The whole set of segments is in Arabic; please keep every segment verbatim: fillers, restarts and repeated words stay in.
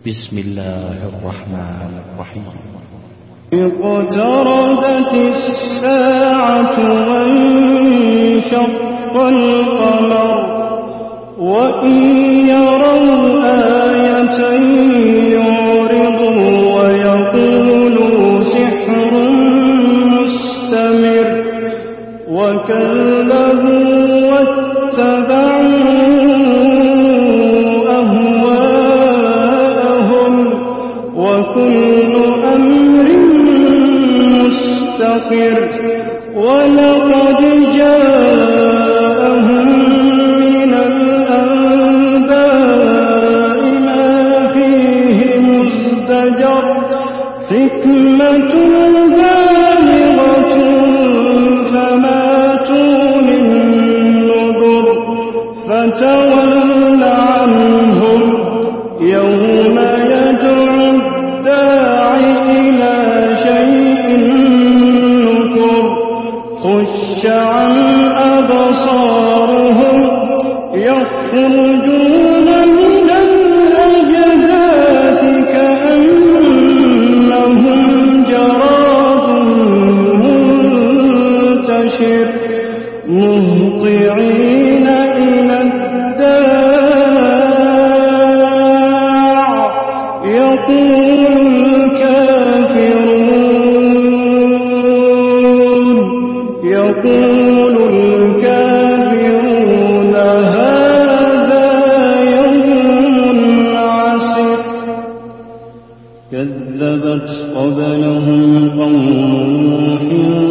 بسم الله الرحمن الرحيم. اقتربت الساعة وانشق القمر وإن يروا آية يعرضوا ويقولوا سحر مستمر وكذبوا واتبعوا أهواءهم وكل أمر مستقر ولقد جاءهم من الأنباء ما فيه مزدجر حكمة بالغة فما تغني النذر فتول عنهم يوم يدعو الداعي إلى شيء نكر خش عن أبصارهم يخرجون من الأجداث كأنهم جراد منتشر مهطعين إلى الداع يقول الكافرون يقول الكافرون هذا يوم عسر كذبت قبلهم قوم نوح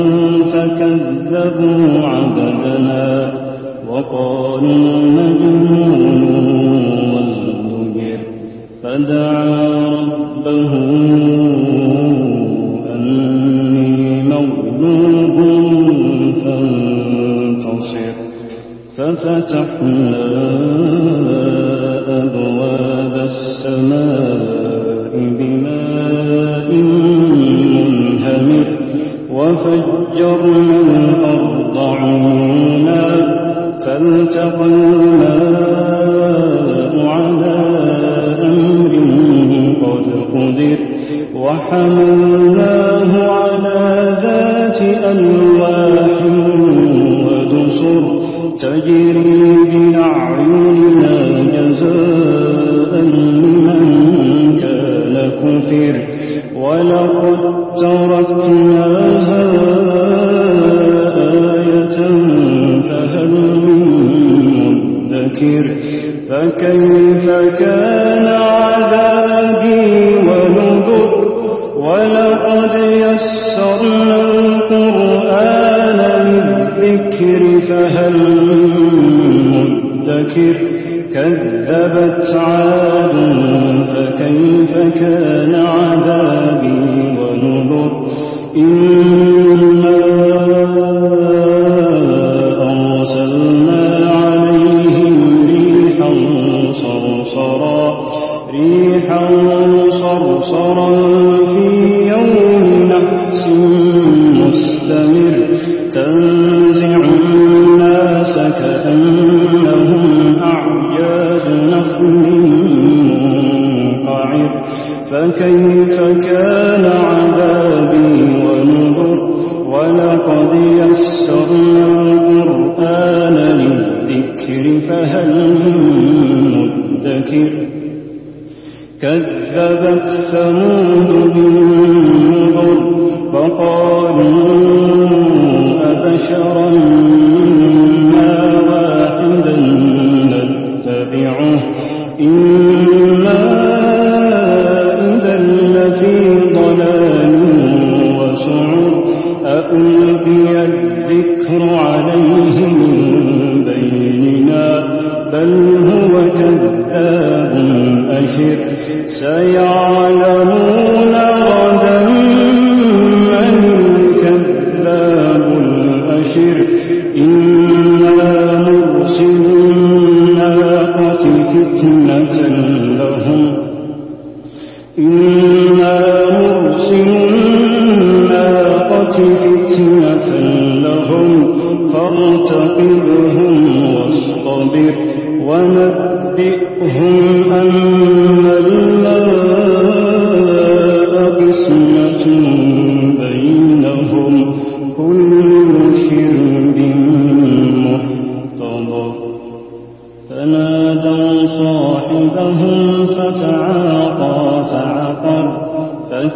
فكذبوا عبدنا وقالوا مجنون وازدجر فدعا ربه أني مغلوب فانتصر ففتحنا أبواب السماء بماء منهمر وفجرنا الأرض عيونا فالتقى الماء على أمر قد قدر وحملناه على ذات ألواح ودسر تجري بأعيننا جزاء لمن كان كفر ولقد تركناها آية فهل من مدكر فكيف كان عذابي ونذر ولقد يسرنا القرآن للذكر فهل من مدكر كذبت عاد فكيف كان عذابي ونذر إنا أرسلنا عليهم ريحا صرصرا ريحا صرصرا في يوم نحس مستمر تنزع الناس كأنهم أعجاز نخل منقعر فكيف كان عذابي ونذر ولقد يسرنا القرآن للذكر فهل من مدكر كذبت ثمود بالنذر فقالوا أبشرا منا واحدا نتبعه إنا إذا لفي ضلال وسعر أألقي الذكر عليه من بيننا بل هو كذاب أشر سيعلمون غدا من الكذاب الأشر إنا مرسل الناقة فتنة لهم إنا مرسل الناقة فتنة لهم فارتقبهم واصطبر ونبئهم أن الله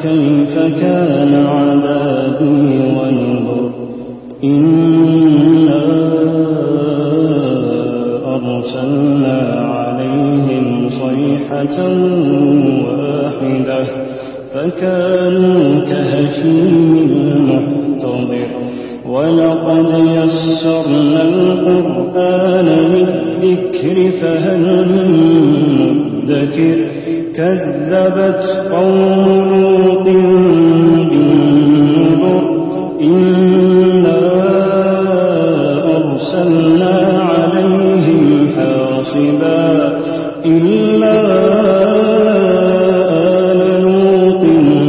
كيف كان عذابي ونذر إنا أرسلنا عليهم صيحة واحدة فكانوا كهشيم المحتضر ولقد يسرنا القرآن للذكر فهل من مدكر كذبت قوم لوط بالنذر إنا أرسلنا عليهم حاصبا إلا آل لوط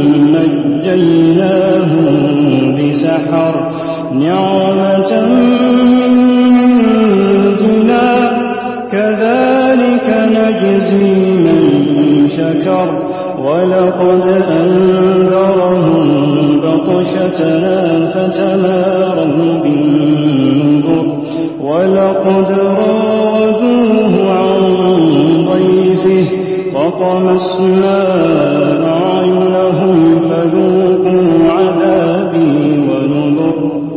نجيناهم بسحر نعمة من عندنا كذلك نجزي من شكر ولقد أنذرهم بطشتنا فتماروا بالنذر ولقد راودوه عن ضيفه فطمسنا أعينهم فذوقوا عذابي ونذر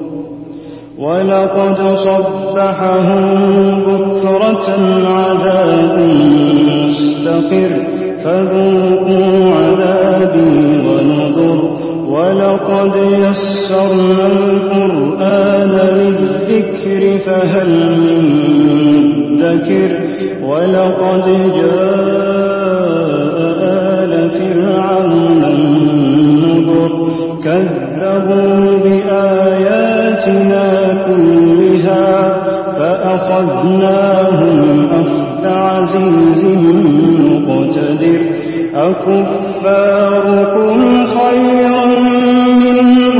ولقد صبحهم بكرة عذاب مستقر فذوقوا عذابي ونذر ولقد يسرنا القرآن للذكر فهل من مدكر ولقد جاء آل فرعون النذر كذبوا بآياتنا كلها فأخذناهم أخذ عزيز مقتدر أكفاركم خير من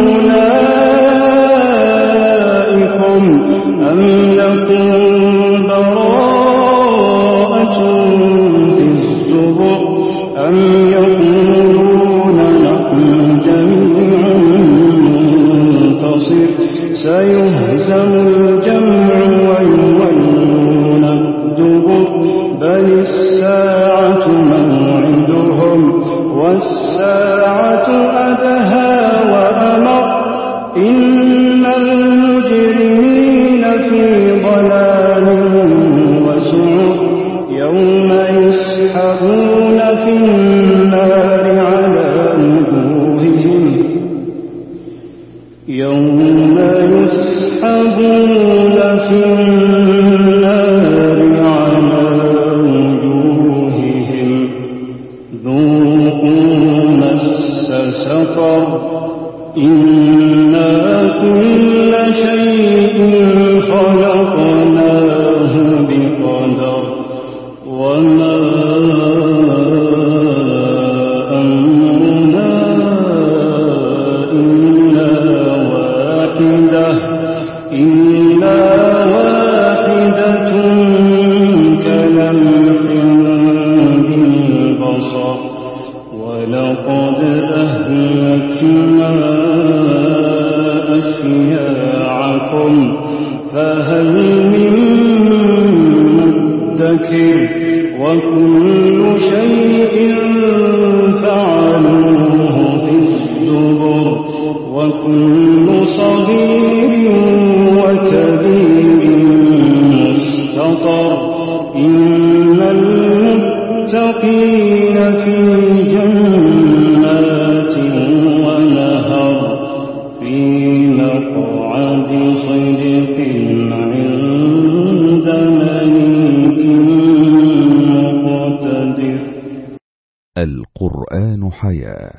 أولئكم أم لكم براءة في الزبر أم يقولون نحن جميع منتصر سيهزم الجمع ويولون الدبر بل الساعة موعدهم والساعة أدهى وأمر إن المجرمين في ضلال وسعر يوم يسحبون في النار على وجوههم يوم يسحبون في النار على وجوههم ذوقوا مس سقر إنا كل شيء خلقناه بقدر وما أمرنا إلا واحدة إلا واحدة كلمح بالبصر ولقد أهلكنا أشياعكم فهل من مدكر وكل شيء فعلوه في الزبر وكل صغير وكبير مستطر إن المتقين في جنات ونهر في مقعد صدق عند مليك مقتدر. القرآن حياة.